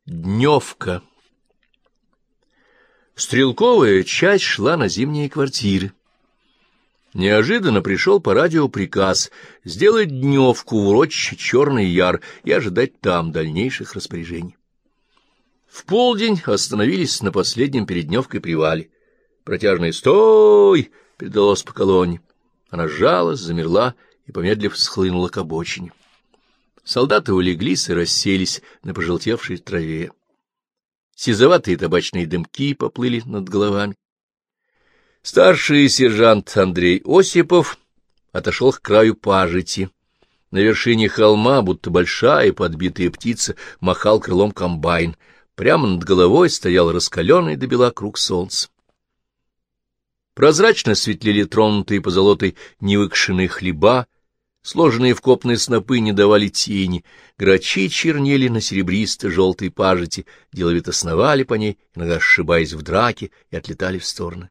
Дневка. Стрелковая часть шла на зимние квартиры. Неожиданно пришел по радио приказ сделать дневку в урочище Черный Яр и ожидать там дальнейших распоряжений. В полдень остановились на последнем перед дневкой привале. Протяжный «Стой!» передалось по колонне. Она сжалась, замерла и, помедлив, схлынула к обочине. Солдаты улеглись и расселись на пожелтевшей траве. Сизоватые табачные дымки поплыли над головами. Старший сержант Андрей Осипов отошел к краю пажити. На вершине холма, будто большая подбитая птица, махал крылом комбайн. Прямо над головой стоял раскаленный до бела круг солнца. Прозрачно светлели тронутые позолотой невыкшенные хлеба, сложенные в копные снопы не давали тени, грачи чернели на серебристо-желтой пажити, деловито сновали по ней, иногда сшибаясь в драке, и отлетали в стороны.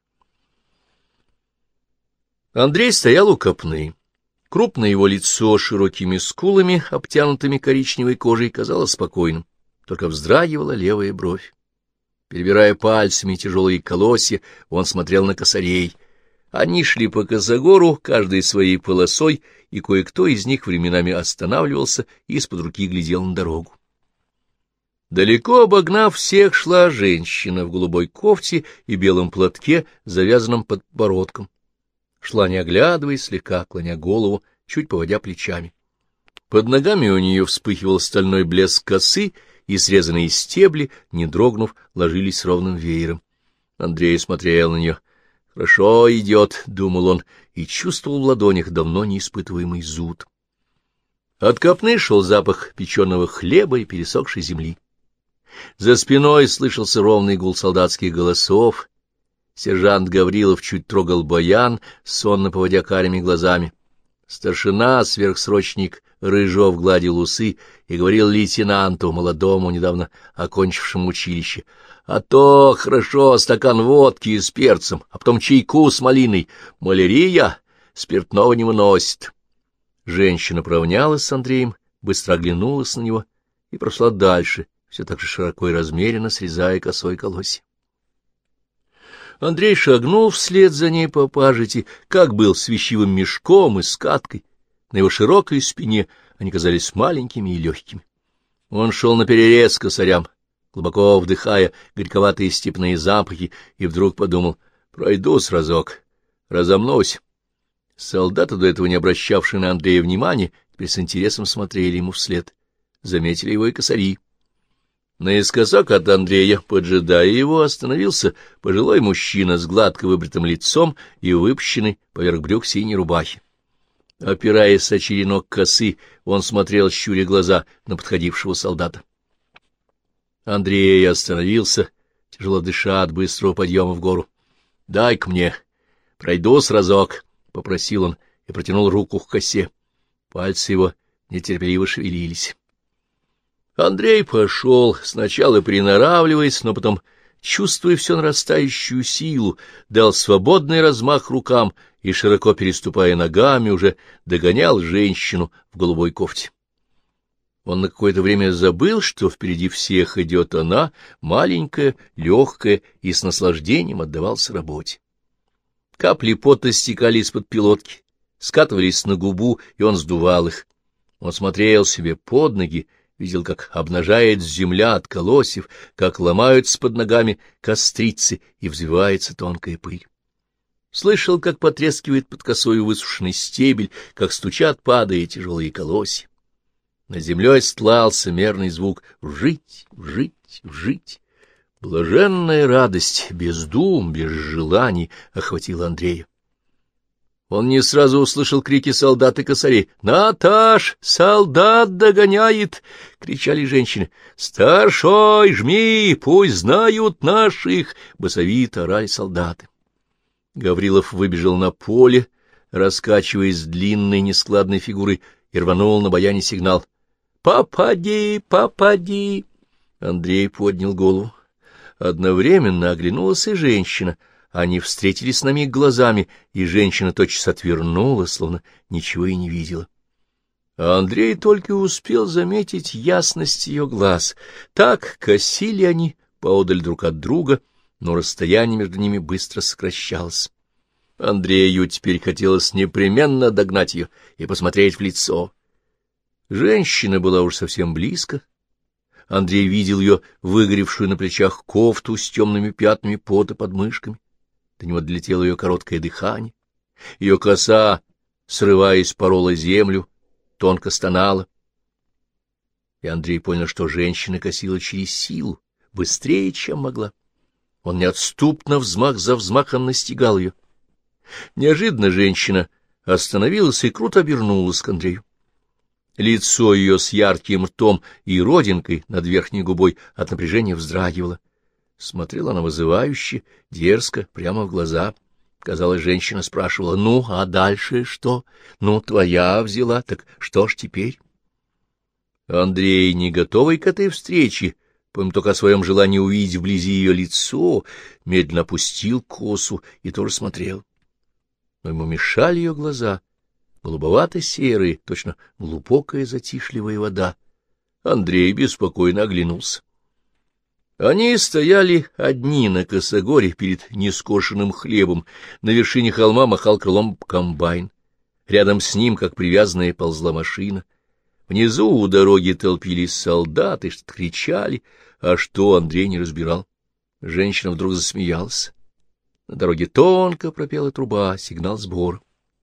Андрей стоял у копны. Крупное его лицо с широкими скулами, обтянутыми коричневой кожей, казалось спокойным, только вздрагивала левая бровь. Перебирая пальцами тяжелые колосья, он смотрел на косарей. Они шли по косогору, каждой своей полосой, и кое-кто из них временами останавливался и из-под руки глядел на дорогу. Далеко обогнав всех, шла женщина в голубой кофте и белом платке, завязанном под подбородком. Шла, не оглядываясь, слегка клоня голову, чуть поводя плечами. Под ногами у нее вспыхивал стальной блеск косы, и срезанные стебли, не дрогнув, ложились ровным веером. Андрей смотрел на нее. «Хорошо идет», — думал он, и чувствовал в ладонях давно неиспытываемый зуд. От копны шел запах печеного хлеба и пересохшей земли. За спиной слышался ровный гул солдатских голосов. Сержант Гаврилов чуть трогал баян, сонно поводя карими глазами. Старшина, сверхсрочник Рыжов, гладил усы и говорил лейтенанту, молодому, недавно окончившему училище: «А то хорошо стакан водки с перцем, а потом чайку с малиной. Малярия спиртного не выносит». Женщина поравнялась с Андреем, быстро оглянулась на него и прошла дальше, все так же широко и размеренно срезая косой колосья. Андрей шагнул вслед за ней по пажити, как был с вещевым мешком и скаткой. На его широкой спине они казались маленькими и легкими. Он шел наперерез косарям, глубоко вдыхая горьковатые степные запахи, и вдруг подумал: пройдусь разок, разомнусь. Солдаты, до этого не обращавшие на Андрея внимания, теперь с интересом смотрели ему вслед. Заметили его и косари. Наискосок от Андрея, поджидая его, остановился пожилой мужчина с гладко выбритым лицом и выпущенной поверх брюк синей рубахи. Опираясь о черенок косы, он смотрел, щуря глаза, на подходившего солдата. Андрей остановился, тяжело дыша от быстрого подъема в гору. — Дай-ка мне, пройдусь разок, — попросил он и протянул руку к косе. Пальцы его нетерпеливо шевелились. Андрей пошел, сначала приноравливаясь, но потом, чувствуя все нарастающую силу, дал свободный размах рукам и, широко переступая ногами, уже догонял женщину в голубой кофте. Он на какое-то время забыл, что впереди всех идет она, маленькая, легкая, и с наслаждением отдавался работе. Капли пота стекали из-под пилотки, скатывались на губу, и он сдувал их. Он смотрел себе под ноги, видел, как обнажает земля от колосьев, как ломаются под ногами кострицы и взвивается тонкая пыль. Слышал, как потрескивает под косою высушенный стебель, как стучат, падая, тяжелые колосья. Над землей стлался мерный звук «вжить, вжить, вжить». Блаженная радость, без дум, без желаний охватила Андрея. Он не сразу услышал крики солдат и косарей. «Наташ, солдат догоняет!» — кричали женщины. «Старшой, жми, пусть знают наших!» — басовито орали солдаты. Гаврилов выбежал на поле, раскачиваясь длинной нескладной фигурой, и рванул на баяне сигнал. «Попади, попади!» Андрей поднял голову. Одновременно оглянулась и женщина. Они встретились на миг глазами, и женщина тотчас отвернула, словно ничего и не видела. А Андрей только успел заметить ясность ее глаз. Так косили они поодаль друг от друга, но расстояние между ними быстро сокращалось. Андрею теперь хотелось непременно догнать ее и посмотреть в лицо. Женщина была уж совсем близко. Андрей видел ее выгоревшую на плечах кофту с темными пятнами пота под мышками. До него долетело ее короткое дыхание. Ее коса, срываясь, порола землю, тонко стонала. И Андрей понял, что женщина косила через силу, быстрее, чем могла. Он неотступно взмах за взмахом настигал ее. Неожиданно женщина остановилась и круто обернулась к Андрею. Лицо ее с ярким ртом и родинкой над верхней губой от напряжения вздрагивало. Смотрела она вызывающе, дерзко, прямо в глаза. Казалось, женщина спрашивала: «Ну, а дальше что? Ну, твоя взяла, так что ж теперь?» Андрей, не готовый к этой встрече, помню только о своем желании увидеть вблизи ее лицо, медленно опустил косу и тоже смотрел. Но ему мешали ее глаза, голубовато-серые, точно глубокая затишливая вода. Андрей беспокойно оглянулся. Они стояли одни на косогоре перед нескошенным хлебом, на вершине холма махал крылом комбайн. Рядом с ним, как привязанная, ползла машина. Внизу у дороги толпились солдаты, что-то кричали, а что Андрей не разбирал. Женщина вдруг засмеялась. На дороге тонко пропела труба, сигнал сбора.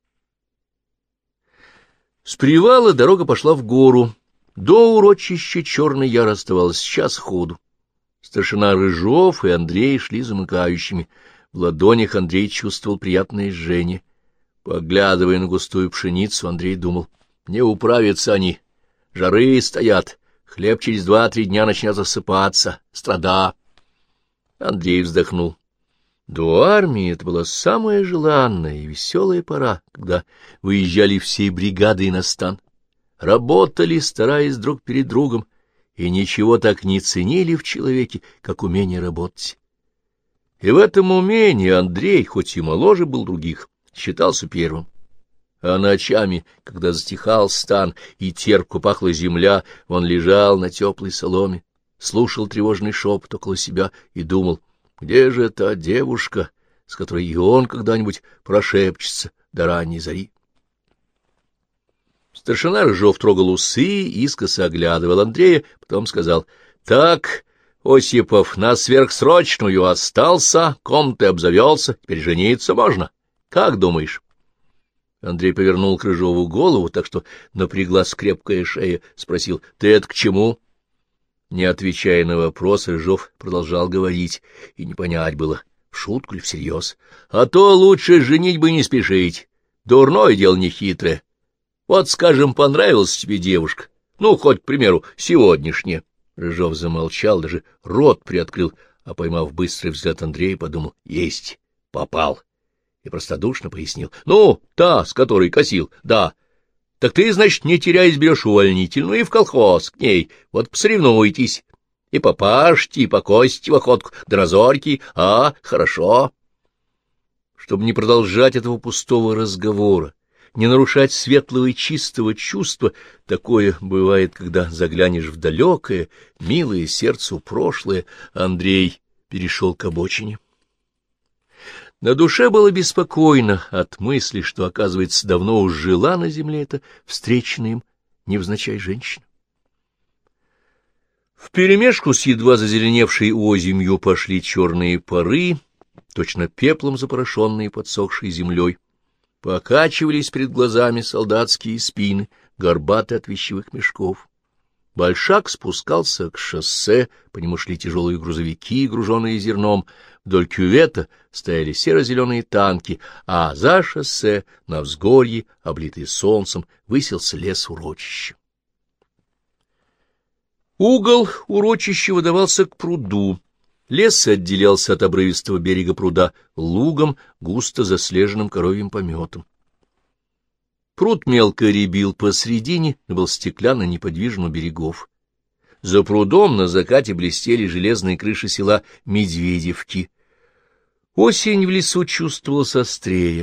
С привала дорога пошла в гору. До урочища Черный Яр оставалось час ходу. Старшина Рыжов и Андрей шли замыкающими. В ладонях Андрей чувствовал приятное жжение. Поглядывая на густую пшеницу, Андрей думал: не управятся они. Жары стоят, хлеб через 2-3 дня начнет осыпаться. Страда. Андрей вздохнул. До армии это была самая желанная и веселая пора, когда выезжали всей бригадой на стан. Работали, стараясь друг перед другом, и ничего так не ценили в человеке, как умение работать. И в этом умении Андрей, хоть и моложе был других, считался первым. А ночами, когда затихал стан и терпко пахла земля, он лежал на теплой соломе, слушал тревожный шепот около себя и думал: где же та девушка, с которой и он когда-нибудь прошепчется до ранней зари? Старшина Рыжов трогал усы, искоса оглядывал Андрея, потом сказал: так, Осипов, на сверхсрочную остался, комнатой обзавелся, теперь жениться можно. Как думаешь? Андрей повернул к Рыжову голову, так что напряглась крепкая шея, спросил: ты это к чему? Не отвечая на вопрос, Рыжов продолжал говорить, и не понять было, в шутку ли всерьез. А то лучше женитьбы не спешить, дурное дело нехитрое. Вот, скажем, понравилась тебе девушка, ну, хоть, к примеру, сегодняшняя. Рыжов замолчал, даже рот приоткрыл, а, поймав быстрый взгляд Андрея, подумал: есть, попал. И простодушно пояснил: ну, та, с которой косил, да. Так ты, значит, не теряясь, берешь увольнительную и в колхоз к ней, вот посоревнуйтесь. И попашьте, и покосите в охотку, да на зорьки, хорошо. Чтобы не продолжать этого пустого разговора, не нарушать светлого и чистого чувства, такое бывает, когда заглянешь в далекое, милое сердцу прошлое, Андрей перешел к обочине. На душе было беспокойно от мысли, что, оказывается, давно уж жила на земле эта встреченная им невзначай женщина. Вперемешку с едва зазеленевшей озимью пошли черные пары, точно пеплом запорошенные подсохшей землей. Покачивались перед глазами солдатские спины, горбатые от вещевых мешков. Большак спускался к шоссе, по нему шли тяжелые грузовики, груженные зерном. Вдоль кювета стояли серо-зеленые танки, а за шоссе, на взгорье, облитый солнцем, высился лес урочища. Угол урочища выдавался к пруду. Лес отделялся от обрывистого берега пруда лугом, густо заслеженным коровьим пометом. Пруд мелко рябил посредине, но был стеклянно неподвижен у берегов. За прудом на закате блестели железные крыши села Медведевки. Осень в лесу чувствовалась острее.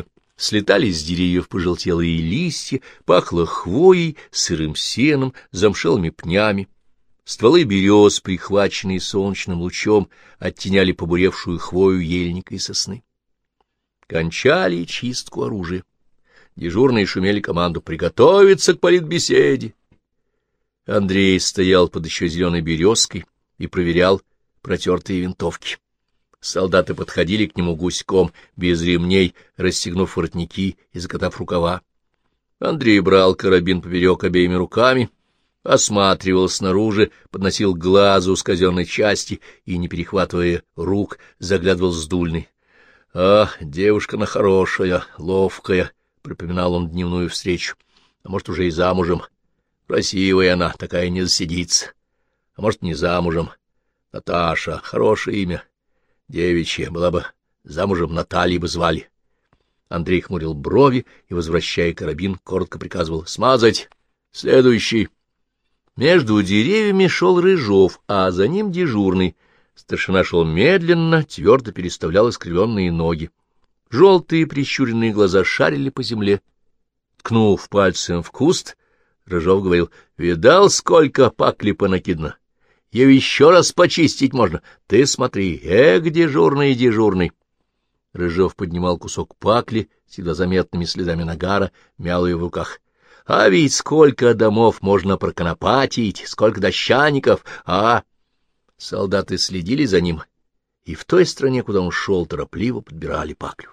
Слетали с деревьев пожелтелые листья, пахло хвоей, сырым сеном, замшелыми пнями. Стволы берез, прихваченные солнечным лучом, оттеняли побуревшую хвою ельника и сосны. Кончали чистку оружия. Дежурные шумели команду «Приготовиться к политбеседе». Андрей стоял под еще зеленой березкой и проверял протертые винтовки. Солдаты подходили к нему гуськом, без ремней, расстегнув воротники и закатав рукава. Андрей брал карабин поперек обеими руками, осматривал снаружи, подносил к глазу с казенной части и, не перехватывая рук, заглядывал с дульной. — А, девушка она хорошая, ловкая, — припоминал он дневную встречу. — А может, уже и замужем. Красивая она, такая не засидится. А может, не замужем. Наташа, хорошее имя. Девичья, была бы замужем, Натальей бы звали. Андрей хмурил брови и, возвращая карабин, коротко приказывал: «Смазать! Следующий!» Между деревьями шел Рыжов, а за ним дежурный. Старшина шел медленно, твердо переставлял искривленные ноги. Желтые прищуренные глаза шарили по земле. Ткнув пальцем в куст, Рыжов говорил: «Видал, сколько пакли понакидано? Ее еще раз почистить можно. Ты смотри, дежурный, дежурный!» Рыжов поднимал кусок пакли с едва заметными следами нагара, мял ее в руках. — А ведь сколько домов можно проконопатить, сколько дощаников, а? Солдаты следили за ним, и в той стране, куда он шел, торопливо подбирали паклю.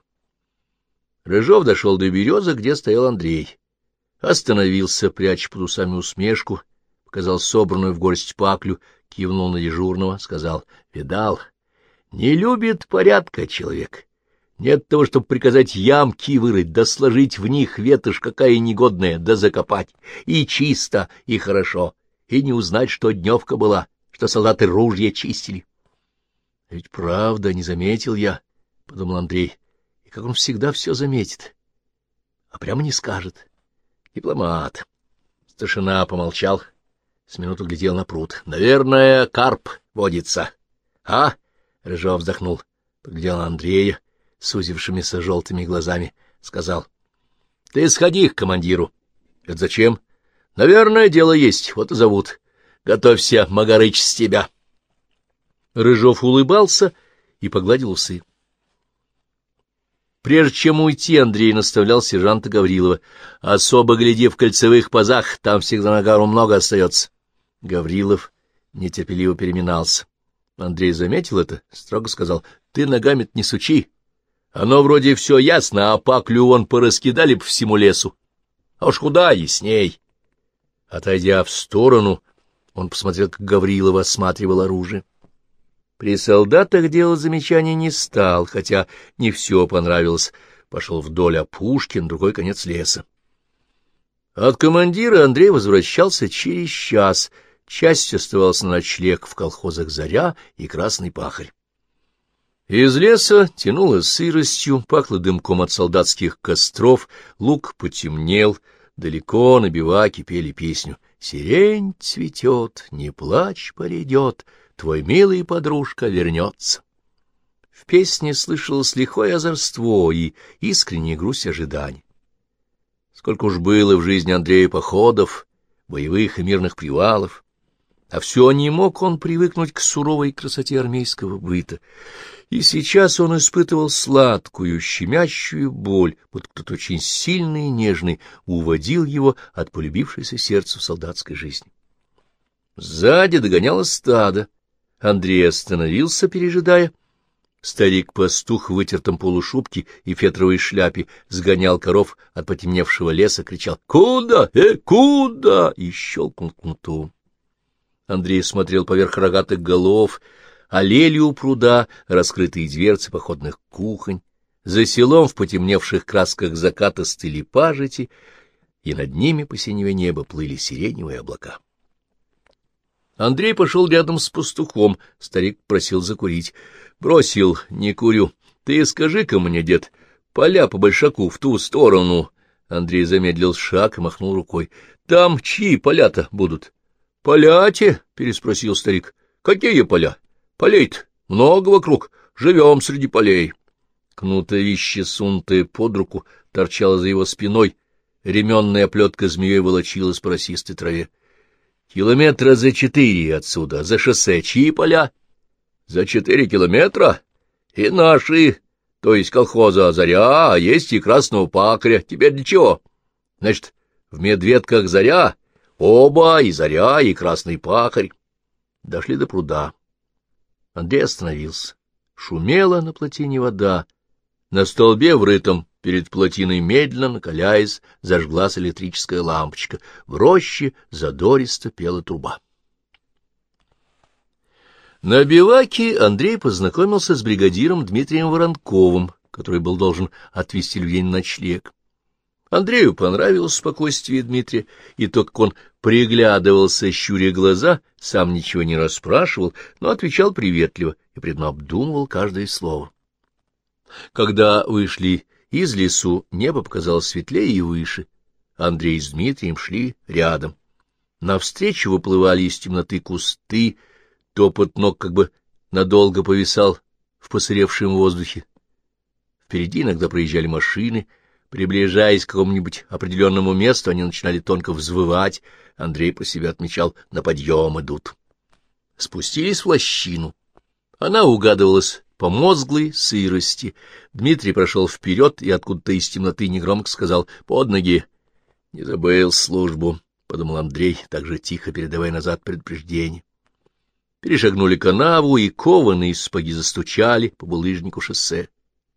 Рыжов дошел до березы, где стоял Андрей. Остановился, пряча под усами усмешку, показал собранную в горсть паклю, кивнул на дежурного, сказал: — Видал, не любит порядка человек. Нет того, чтобы приказать ямки вырыть, да сложить в них ветошь какая негодная, да закопать. И чисто, и хорошо, и не узнать, что дневка была, что солдаты ружья чистили. — Ведь правда, не заметил я, — подумал Андрей, — и как он всегда все заметит, а прямо не скажет. Дипломат. Старшина помолчал, с минуту глядел на пруд. — Наверное, карп водится. — А? — Рыжов вздохнул, поглядел на Андрея сузившимися желтыми глазами, сказал: — Ты сходи к командиру. — Это зачем? — Наверное, дело есть, вот и зовут. Готовься, Магарыч, с тебя. Рыжов улыбался и погладил усы. Прежде чем уйти, Андрей наставлял сержанта Гаврилова: — Особо гляди в кольцевых пазах, там всегда нагару много остается. Гаврилов нетерпеливо переминался. Андрей заметил это, строго сказал: — Ты ногами-то не сучи. Оно вроде все ясно, а паклю вон пораскидали по всему лесу. А уж куда ясней. Отойдя в сторону, он посмотрел, как Гаврилов осматривал оружие. При солдатах делать замечаний не стал, хотя не все понравилось. Пошел вдоль опушки на другой конец леса. От командира Андрей возвращался через час. Часть оставалась на ночлег в колхозах «Заря» и «Красный пахарь». Из леса тянуло сыростью, пахло дымком от солдатских костров, луг потемнел, далеко на биваке пели песню: «Сирень цветет, не плачь, поредет, твой милый подружка вернется». В песне слышалось лихое озорство и искренняя грусть ожиданий. Сколько уж было в жизни Андрея походов, боевых и мирных привалов, а все не мог он привыкнуть к суровой красоте армейского быта. И сейчас он испытывал сладкую, щемящую боль, вот кто-то очень сильный и нежный уводил его от полюбившейся сердцу солдатской жизни. Сзади догоняло стадо. Андрей остановился, пережидая. Старик-пастух в вытертом полушубке и фетровой шляпе сгонял коров от потемневшего леса, кричал: «Куда? Куда?» и щелкнул кнутом. Андрей смотрел поверх рогатых голов, аллели у пруда, раскрытые дверцы походных кухонь. За селом в потемневших красках заката стыли пажити, и над ними по синеве неба плыли сиреневые облака. Андрей пошел рядом с пастухом, старик просил закурить. Бросил: не курю. Ты скажи-ка мне, дед, поля по большаку в ту сторону. Андрей замедлил шаг и махнул рукой. Там чьи поля-то будут? — Поля-те? — переспросил старик. — Какие поля? Полей-то много вокруг. Живем среди полей. Кнутовище, сунутое под руку, торчало за его спиной, ременная оплетка змеей волочилась по росистой траве. Километра за 4 отсюда, за шоссе, чьи поля? За 4 километра? И наши, то есть колхоза «Заря», а есть и «Красного пакаря». Теперь для чего? Значит, в Медведках «Заря», оба, и «Заря», и «Красный пакарь». Дошли до пруда. Андрей остановился. Шумела на плотине вода. На столбе, врытом перед плотиной, медленно накаляясь, зажглась электрическая лампочка. В роще задористо пела труба. На биваке Андрей познакомился с бригадиром Дмитрием Воронковым, который был должен отвезти людей на ночлег. Андрею понравилось спокойствие Дмитрия, и то, как он приглядывался, щуря глаза, сам ничего не расспрашивал, но отвечал приветливо и предно обдумывал каждое слово. Когда вышли из лесу, небо показалось светлее и выше. Андрей с Дмитрием шли рядом. Навстречу выплывали из темноты кусты, топот ног как бы надолго повисал в посыревшем воздухе. Впереди иногда проезжали машины. Приближаясь к какому-нибудь определенному месту, они начинали тонко взвывать. Андрей про себя отмечал: на подъем идут. Спустились в лощину. Она угадывалась по мозглой сырости. Дмитрий прошел вперед и откуда-то из темноты негромко сказал: под ноги. — Не забыл службу, — подумал Андрей, также тихо передавая назад предупреждение. Перешагнули канаву, и кованые сапоги застучали по булыжнику шоссе.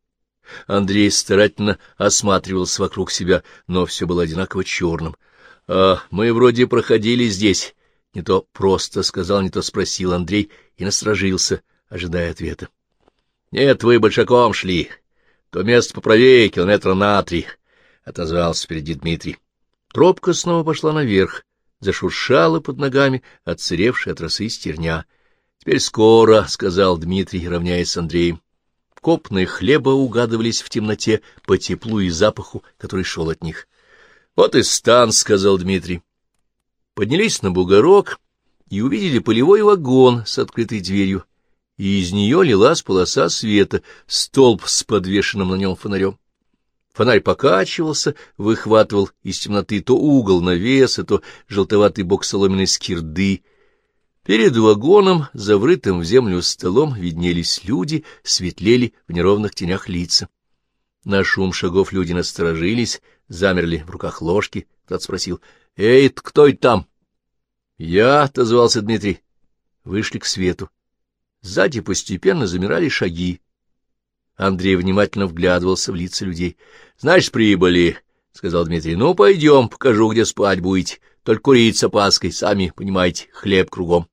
Андрей старательно осматривался вокруг себя, но все было одинаково черным. — А мы вроде проходили здесь. Не то просто сказал, не то спросил Андрей и насторожился, ожидая ответа. — Нет, вы большаком шли. То место поправее, километра на 3, — отозвался впереди Дмитрий. Тропка снова пошла наверх, зашуршала под ногами отсыревшая от росы стерня. — Теперь скоро, — сказал Дмитрий, равняясь с Андреем. Копны хлеба угадывались в темноте по теплу и запаху, который шел от них. — Вот и стан, — сказал Дмитрий. Поднялись на бугорок и увидели полевой вагон с открытой дверью, и из нее лилась полоса света, столб с подвешенным на нем фонарем. Фонарь покачивался, выхватывал из темноты то угол навеса, то желтоватый бок соломенной скирды. Перед вагоном, заврытым в землю столом, виднелись люди, светлели в неровных тенях лица. На шум шагов люди насторожились, замерли в руках ложки. Кто-то спросил: — Эй, кто это там? — Я, — отозвался Дмитрий. Вышли к свету. Сзади постепенно замирали шаги. Андрей внимательно вглядывался в лица людей. — Значит, прибыли, — сказал Дмитрий. — Ну, пойдем, покажу, где спать будете. Только курить с опаской, сами понимаете, хлеб кругом.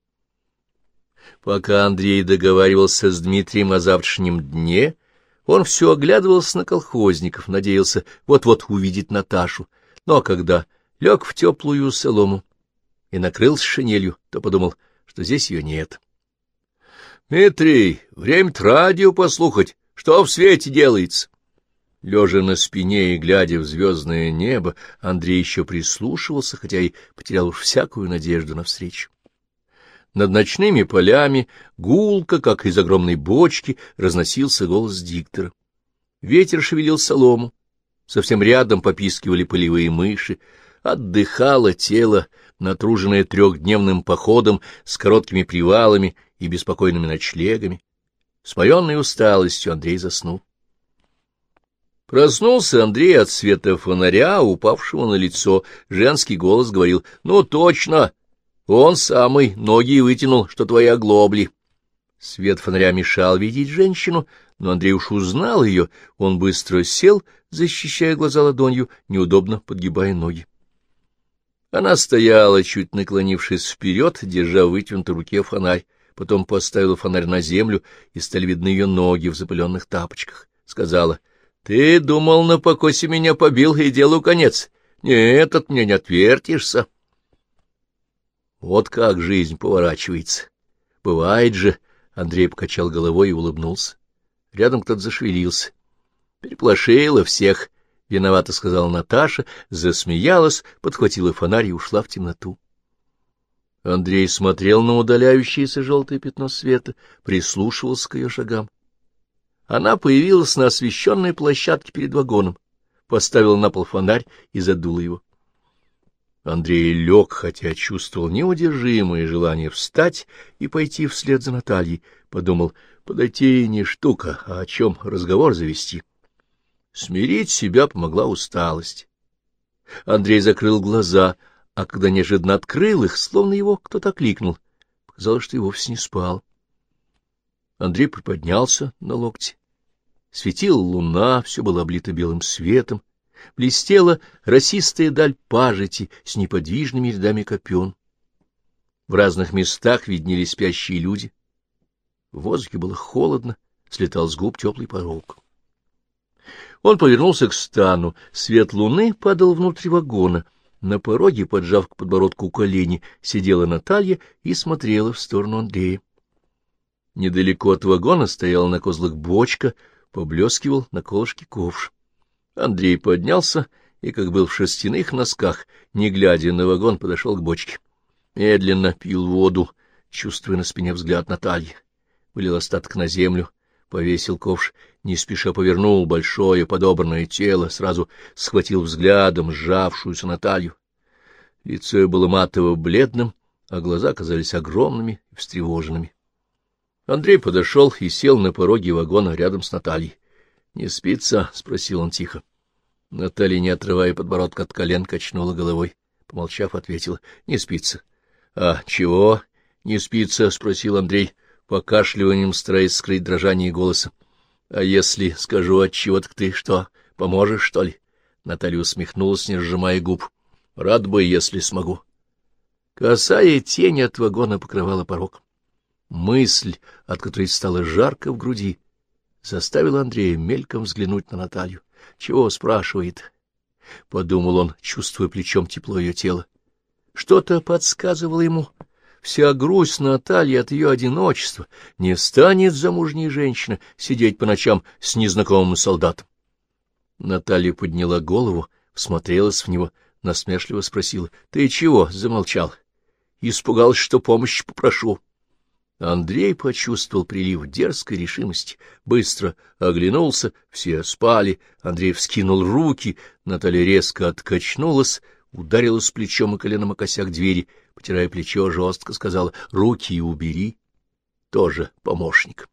Пока Андрей договаривался с Дмитрием о завтрашнем дне, он все оглядывался на колхозников, надеялся вот-вот увидеть Наташу. Но когда лег в теплую солому и накрылся шинелью, то подумал, что здесь ее нет. — Дмитрий, время-то радио послухать, что в свете делается. Лежа на спине и глядя в звездное небо, Андрей еще прислушивался, хотя и потерял уж всякую надежду на встречу. Над ночными полями гулко, как из огромной бочки, разносился голос диктора. Ветер шевелил солому, совсем рядом попискивали полевые мыши. Отдыхало тело, натруженное трехдневным походом с короткими привалами и беспокойными ночлегами. С сморенной усталостью Андрей заснул. Проснулся Андрей от света фонаря, упавшего на лицо. Женский голос говорил: — Ну, точно! Он самый, ноги вытянул, что твои оглобли. Свет фонаря мешал видеть женщину, но Андрей уж узнал ее. Он быстро сел, защищая глаза ладонью, неудобно подгибая ноги. Она стояла, чуть наклонившись вперед, держа в вытянутой руке фонарь. Потом поставила фонарь на землю, и стали видны ее ноги в запыленных тапочках. Сказала: — Ты думал, на покосе меня побил, и делу конец. Нет, от меня не отвертишься. Вот как жизнь поворачивается. Бывает же. Андрей покачал головой и улыбнулся. Рядом кто-то зашевелился. Переполошила всех, — виновато сказала Наташа, засмеялась, подхватила фонарь и ушла в темноту. Андрей смотрел на удаляющееся желтое пятно света, прислушивался к ее шагам. Она появилась на освещенной площадке перед вагоном, поставила на пол фонарь и задула его. Андрей лег, хотя чувствовал неудержимое желание встать и пойти вслед за Натальей. Подумал, подойти не штука, а о чем разговор завести. Смирить себя помогла усталость. Андрей закрыл глаза, а когда неожиданно открыл их, словно его кто-то окликнул, показалось, что и вовсе не спал. Андрей приподнялся на локте. Светила луна, все было облито белым светом, блестела росистая даль пажити с неподвижными рядами копен. В разных местах виднелись спящие люди. В воздухе было холодно, слетал с губ теплый порог. Он повернулся к стану. Свет луны падал внутрь вагона. На пороге, поджав к подбородку колени, сидела Наталья и смотрела в сторону Андрея. Недалеко от вагона стояла на козлах бочка, поблескивал на колышке ковш. Андрей поднялся и, как был в шерстяных носках, не глядя на вагон, подошел к бочке. Медленно пил воду, чувствуя на спине взгляд Натальи. Вылил остаток на землю, повесил ковш, не спеша повернул большое подобранное тело, сразу схватил взглядом сжавшуюся Наталью. Лицо ее было матово-бледным, а глаза казались огромными и встревоженными. Андрей подошел и сел на пороге вагона рядом с Натальей. — Не спится? — спросил он тихо. Наталья, не отрывая подбородка от колен, качнула головой. Помолчав, ответила: — Не спится. — А чего не спится? — спросил Андрей, покашливанием стараясь скрыть дрожание голоса. — А если скажу отчего, так ты что, поможешь, что ли? Наталья усмехнулась, не сжимая губ. — Рад бы, если смогу. Косая тень от вагона покрывала порог. Мысль, от которой стало жарко в груди, заставила Андрея мельком взглянуть на Наталью. — Чего спрашивает? — подумал он, чувствуя плечом тепло ее тела. Что-то подсказывало ему. Вся грусть Натальи от ее одиночества. Не станет замужняя женщина сидеть по ночам с незнакомым солдатом. Наталья подняла голову, всмотрелась в него, насмешливо спросила: — Ты чего замолчал? Испугался, что помощи попрошу. Андрей почувствовал прилив дерзкой решимости, быстро оглянулся, все спали, Андрей вскинул руки, Наталья резко откачнулась, ударилась плечом и коленом о косяк двери, потирая плечо, жестко сказала: — Руки убери. Тоже помощник.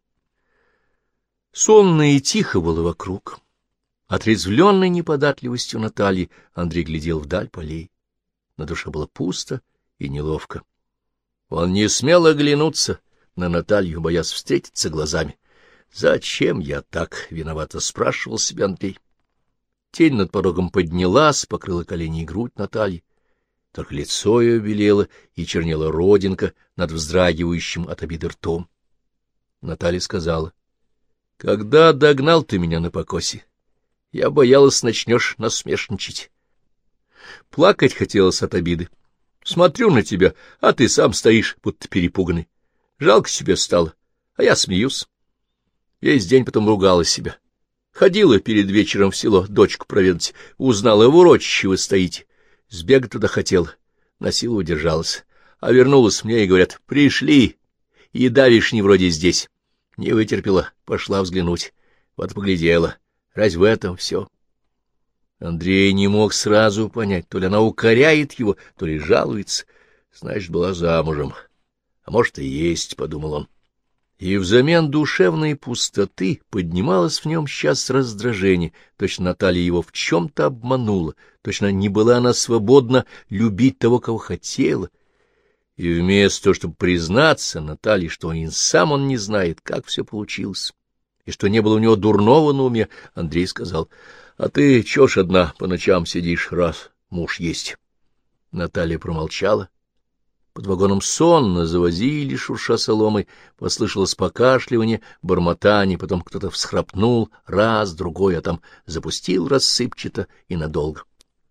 Сонно и тихо было вокруг. Отрезвленной неподатливостью Натальи Андрей глядел вдаль полей. На душе было пусто и неловко. Он не смел оглянуться на Наталью, боясь встретиться глазами. «Зачем я так?» — виновато спрашивал себя Андрей. Тень над порогом поднялась, покрыла колени и грудь Натальи. Только лицо ее белело, и чернела родинка над вздрагивающим от обиды ртом. Наталья сказала: — Когда догнал ты меня на покосе, я боялась, начнешь насмешничать. Плакать хотелось от обиды. Смотрю на тебя, а ты сам стоишь, будто перепуганный. Жалко тебе стало, а я смеюсь. Весь день потом ругала себя. Ходила перед вечером в село дочку проведать, узнала, в урочище вы стоите. Сбегать туда хотела, на силу удержалась. А вернулась мне и говорят: пришли, еда вишни вроде здесь. Не вытерпела, пошла взглянуть. Вот поглядела. Разве в этом все? Андрей не мог сразу понять, то ли она укоряет его, то ли жалуется. Значит, была замужем. А может, и есть, — подумал он. И взамен душевной пустоты поднималось в нем сейчас раздражение. Точно Наталья его в чем-то обманула, точно не была она свободна любить того, кого хотела. И вместо того, чтобы признаться Наталье, что он не знает, как все получилось, и что не было у него дурного на уме, Андрей сказал: — А ты чё ж одна по ночам сидишь, раз муж есть? Наталья промолчала. Под вагоном сонно завозили, шурша соломой, послышалось покашливание, бормотание, потом кто-то всхрапнул раз, другой, а там запустил рассыпчато и надолго.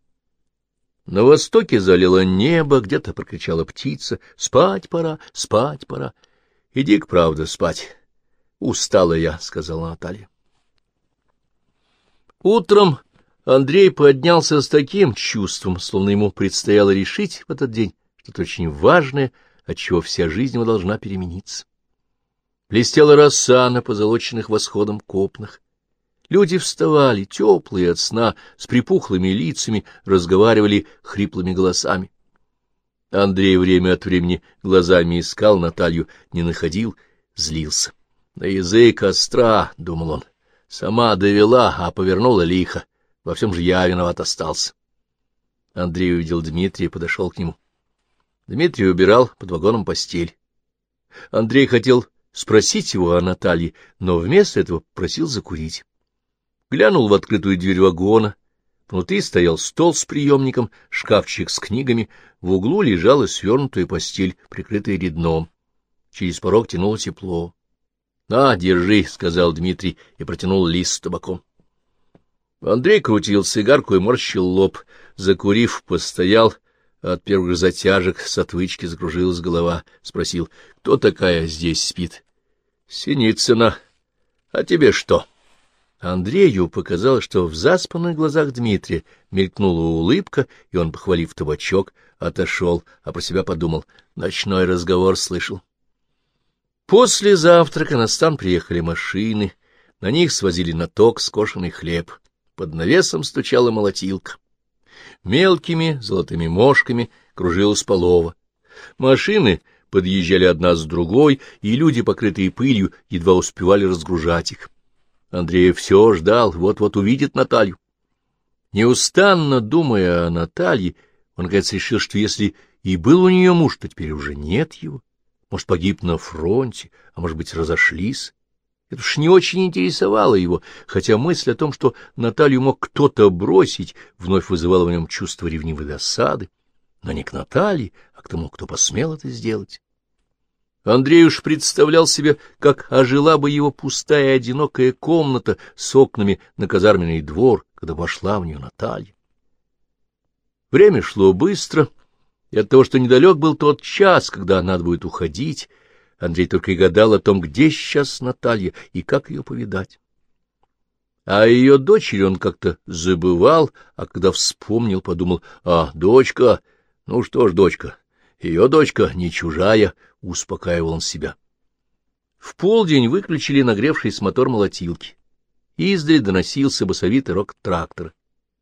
На востоке залило небо, где-то прокричала птица: — Спать пора, спать пора. — Иди-ка, правда, спать. — Устала я, — сказала Наталья. Утром Андрей поднялся с таким чувством, словно ему предстояло решить в этот день что-то очень важное, отчего вся жизнь его должна перемениться. Блестела роса на позолоченных восходом копнах. Люди вставали, теплые от сна, с припухлыми лицами, разговаривали хриплыми голосами. Андрей время от времени глазами искал Наталью, не находил, злился. «На язык остра», — думал он, — «сама довела, а повернула лихо. Во всем же я виноват остался». Андрей увидел Дмитрия и подошел к нему. Дмитрий убирал под вагоном постель. Андрей хотел спросить его о Наталье, но вместо этого просил закурить. Глянул в открытую дверь вагона. Внутри стоял стол с приемником, шкафчик с книгами, в углу лежала свернутая постель, прикрытая редном. Через порог тянуло тепло. — На, держи, — сказал Дмитрий и протянул лист с табаком. Андрей крутил цигарку и морщил лоб. Закурив, постоял, а от первых затяжек с отвычки закружилась голова. Спросил: — Кто такая здесь спит? — Синицына. — А тебе что? Андрею показалось, что в заспанных глазах Дмитрия мелькнула улыбка, и он, похвалив табачок, отошел, а про себя подумал: ночной разговор слышал. После завтрака на стан приехали машины, на них свозили на ток скошенный хлеб. Под навесом стучала молотилка. Мелкими золотыми мошками кружилась полова. Машины подъезжали одна с другой, и люди, покрытые пылью, едва успевали разгружать их. Андрей все ждал, вот-вот увидит Наталью. Неустанно думая о Наталье, он, наконец, решил, что если и был у нее муж, то теперь уже нет его. Может, погиб на фронте, а может быть, разошлись. Это уж не очень интересовало его, хотя мысль о том, что Наталью мог кто-то бросить, вновь вызывала в нем чувство ревнивой досады, но не к Наталье, а к тому, кто посмел это сделать. Андрей уж представлял себе, как ожила бы его пустая и одинокая комната с окнами на казарменный двор, когда вошла в нее Наталья. Время шло быстро, и от того, что недалек был тот час, когда надо будет уходить, Андрей только и гадал о том, где сейчас Наталья и как ее повидать. А ее дочери он как-то забывал, а когда вспомнил, подумал: дочка, ну что ж, дочка, ее дочка не чужая, успокаивал он себя. В полдень выключили нагревшийся мотор молотилки. Издали доносился басовитый рокот трактора.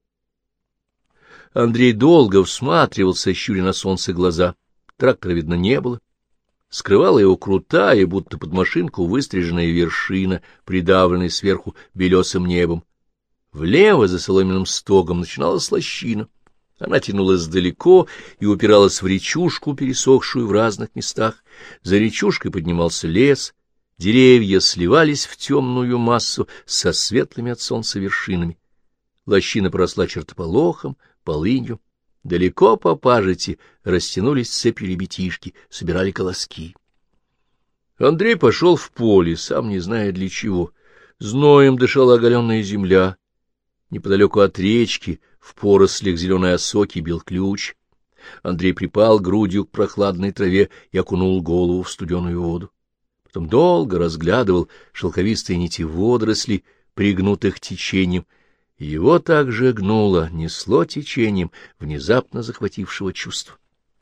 Андрей долго всматривался, щуря на солнце глаза. Трактора видно не было. Скрывала его крутая, будто под машинку выстриженная вершина, придавленная сверху белесым небом. Влево, за соломенным стогом, начиналась лощина. Она тянулась далеко и упиралась в речушку, пересохшую в разных местах. За речушкой поднимался лес, деревья сливались в темную массу со светлыми от солнца вершинами. Лощина поросла чертополохом, полынью. Далеко по пажити растянулись цепью ребятишки, собирали колоски. Андрей пошел в поле, сам не зная для чего. Зноем дышала оголенная земля. Неподалеку от речки, в порослях зеленой осоки, бил ключ. Андрей припал грудью к прохладной траве и окунул голову в студеную воду. Потом долго разглядывал шелковистые нити водорослей, пригнутых течением. Его также гнуло, несло течением внезапно захватившего чувства.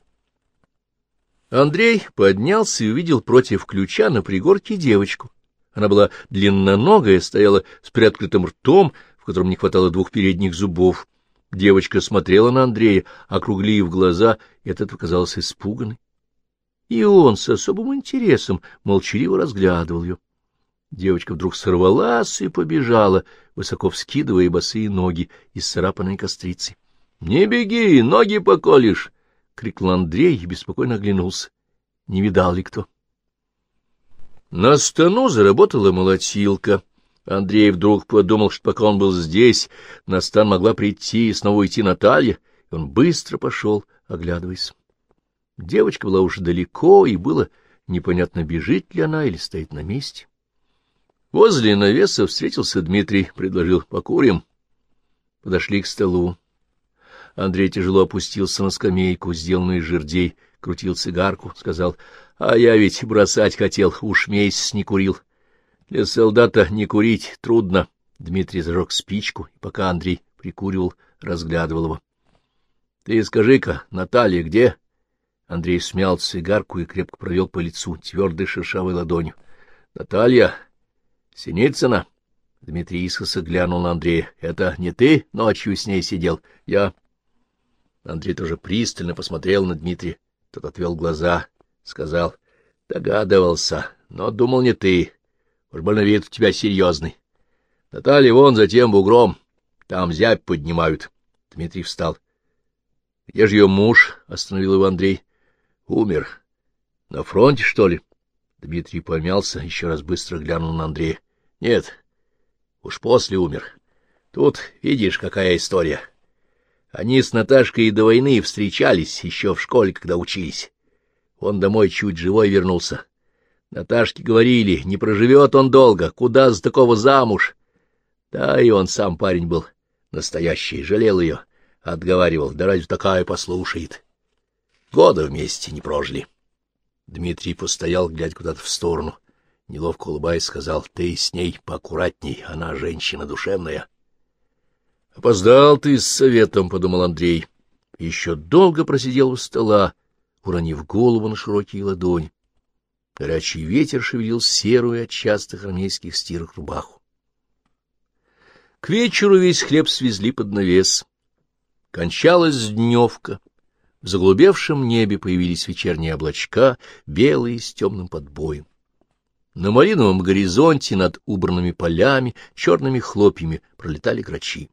Андрей поднялся и увидел против ключа на пригорке девочку. Она была длинноногая, стояла с приоткрытым ртом, в котором не хватало 2 передних зубов. Девочка смотрела на Андрея, округлив глаза, и от этого казалась испуганной. И он с особым интересом молчаливо разглядывал ее. Девочка вдруг сорвалась и побежала, высоко вскидывая босые ноги, исцарапанные кострицей. — Не беги, ноги поколешь! — крикнул Андрей и беспокойно оглянулся. Не видал ли кто? На стану заработала молотилка. Андрей вдруг подумал, что пока он был здесь, на стан могла прийти и снова уйти Наталья, и он быстро пошел, оглядываясь. Девочка была уже далеко, и было непонятно, бежит ли она или стоит на месте. Возле навеса встретился Дмитрий, предложил: покурим. Подошли к столу. Андрей тяжело опустился на скамейку, сделанную из жердей, крутил цигарку, сказал: а я ведь бросать хотел, уж месяц не курил. Для солдата не курить трудно. Дмитрий зажег спичку, и пока Андрей прикуривал, разглядывал его. — Ты скажи-ка, Наталья где? Андрей смял цигарку и крепко провел по лицу твердой шершавой ладонью. — — Наталья Синицына. Дмитрий искоса глянул на Андрея. — Это не ты ночью с ней сидел? — Я. Андрей тоже пристально посмотрел на Дмитрия. Тот отвел глаза, сказал: — Догадывался, но думал, не ты. Уж больно вид у тебя серьезный. Наталья вон за тем бугром. Там зябь поднимают. Дмитрий встал. — Где же ее муж? — остановил его Андрей. — Умер. — На фронте, что ли? Дмитрий помялся, еще раз быстро глянул на Андрея. — Нет, уж после умер. Тут, видишь, какая история. Они с Наташкой и до войны встречались еще в школе, когда учились. Он домой чуть живой вернулся. Наташке говорили, не проживет он долго, куда за такого замуж. Да и он сам парень был настоящий, жалел ее, отговаривал, да разве такая послушает. Года вместе не прожили. Дмитрий постоял, глядя куда-то в сторону. Неловко улыбаясь, сказал: — Ты с ней поаккуратней, она женщина душевная. — Опоздал ты с советом, — подумал Андрей. Еще долго просидел у стола, уронив голову на широкие ладони. Горячий ветер шевелил серую от частых армейских стирок рубаху. К вечеру весь хлеб свезли под навес. Кончалась дневка. В заглубевшем небе появились вечерние облачка, белые с темным подбоем. На малиновом горизонте над убранными полями черными хлопьями пролетали грачи.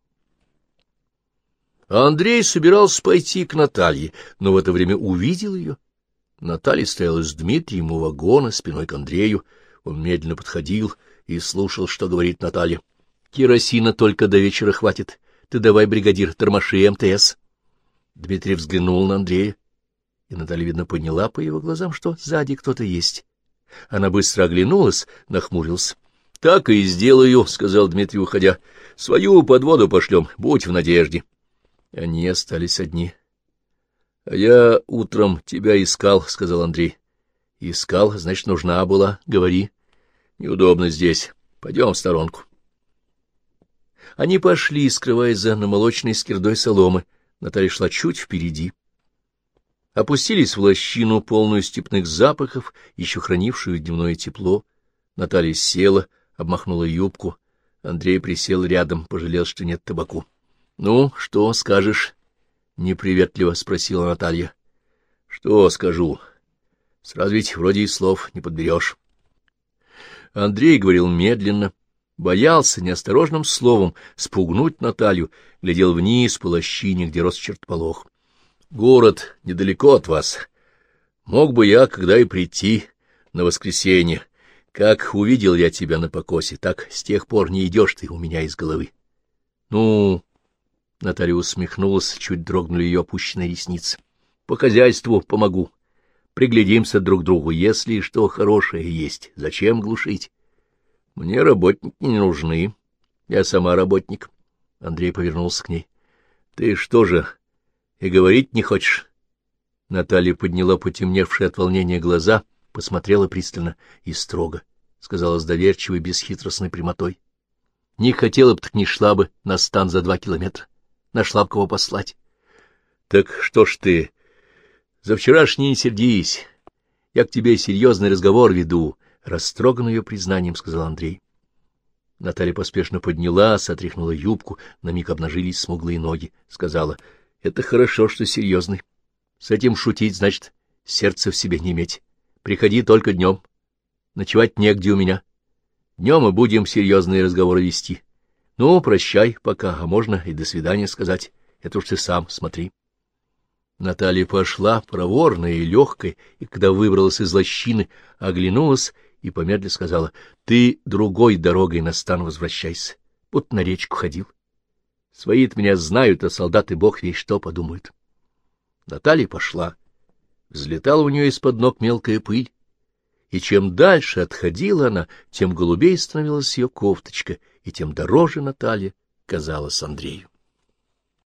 А Андрей собирался пойти к Наталье, но в это время увидел ее. Наталья стояла с Дмитрием у вагона, спиной к Андрею. Он медленно подходил и слушал, что говорит Наталья. — Керосина только до вечера хватит. Ты давай, бригадир, тормоши МТС. Дмитрий взглянул на Андрея, и Наталья, видно, поняла по его глазам, что сзади кто-то есть. Она быстро оглянулась, нахмурилась. — Так и сделаю, — сказал Дмитрий, уходя. — Свою подводу пошлем, будь в надежде. Они остались одни. — А я утром тебя искал, — сказал Андрей. — Искал, значит, нужна была. Говори. — Неудобно здесь. Пойдем в сторонку. Они пошли, скрываясь за намолоченной скирдой соломы. Наталья шла чуть впереди. Опустились в лощину, полную степных запахов, еще хранившую дневное тепло. Наталья села, обмахнула юбку. Андрей присел рядом, пожалел, что нет табаку. — Ну, что скажешь? — неприветливо спросила Наталья. — Что скажу? Сразу ведь вроде и слов не подберешь. Андрей говорил медленно, боялся неосторожным словом спугнуть Наталью, глядел вниз по лощине, где рос чертополох. — Город недалеко от вас. Мог бы я когда и прийти на воскресенье. Как увидел я тебя на покосе, так с тех пор не идешь ты у меня из головы. — Ну... — Наталья усмехнулась, чуть дрогнули ее опущенные ресницы. — По хозяйству помогу. Приглядимся друг к другу. Если что хорошее есть, зачем глушить? — Мне работники не нужны. Я сама работник. Андрей повернулся к ней. — Ты что же, и говорить не хочешь? Наталья подняла потемневшие от волнения глаза, посмотрела пристально и строго, сказала с доверчивой бесхитростной прямотой. — Не хотела бы, так не шла бы на стан за 2 километра. Нашла б кого послать. — Так что ж ты... За вчерашний не сердись. Я к тебе серьезный разговор веду, — растроганный ее признанием сказал Андрей. Наталья поспешно поднялась, отряхнула юбку, на миг обнажились смуглые ноги, сказала: — Это хорошо, что серьезный. С этим шутить, значит, сердца в себе не иметь. Приходи только днем. Ночевать негде у меня. Днем мы будем серьезные разговоры вести. Ну, прощай пока, а можно и до свидания сказать. Это уж ты сам смотри. Наталья пошла, проворная и легкая, и когда выбралась из лощины, оглянулась и помедленно сказала: — Ты другой дорогой на стан возвращайся, будто на речку ходил. Свои-то меня знают, а солдаты бог весть что подумают. Наталья пошла. Взлетала у нее из-под ног мелкая пыль, и чем дальше отходила она, тем голубей становилась ее кофточка, и тем дороже Наталья казалась Андрею.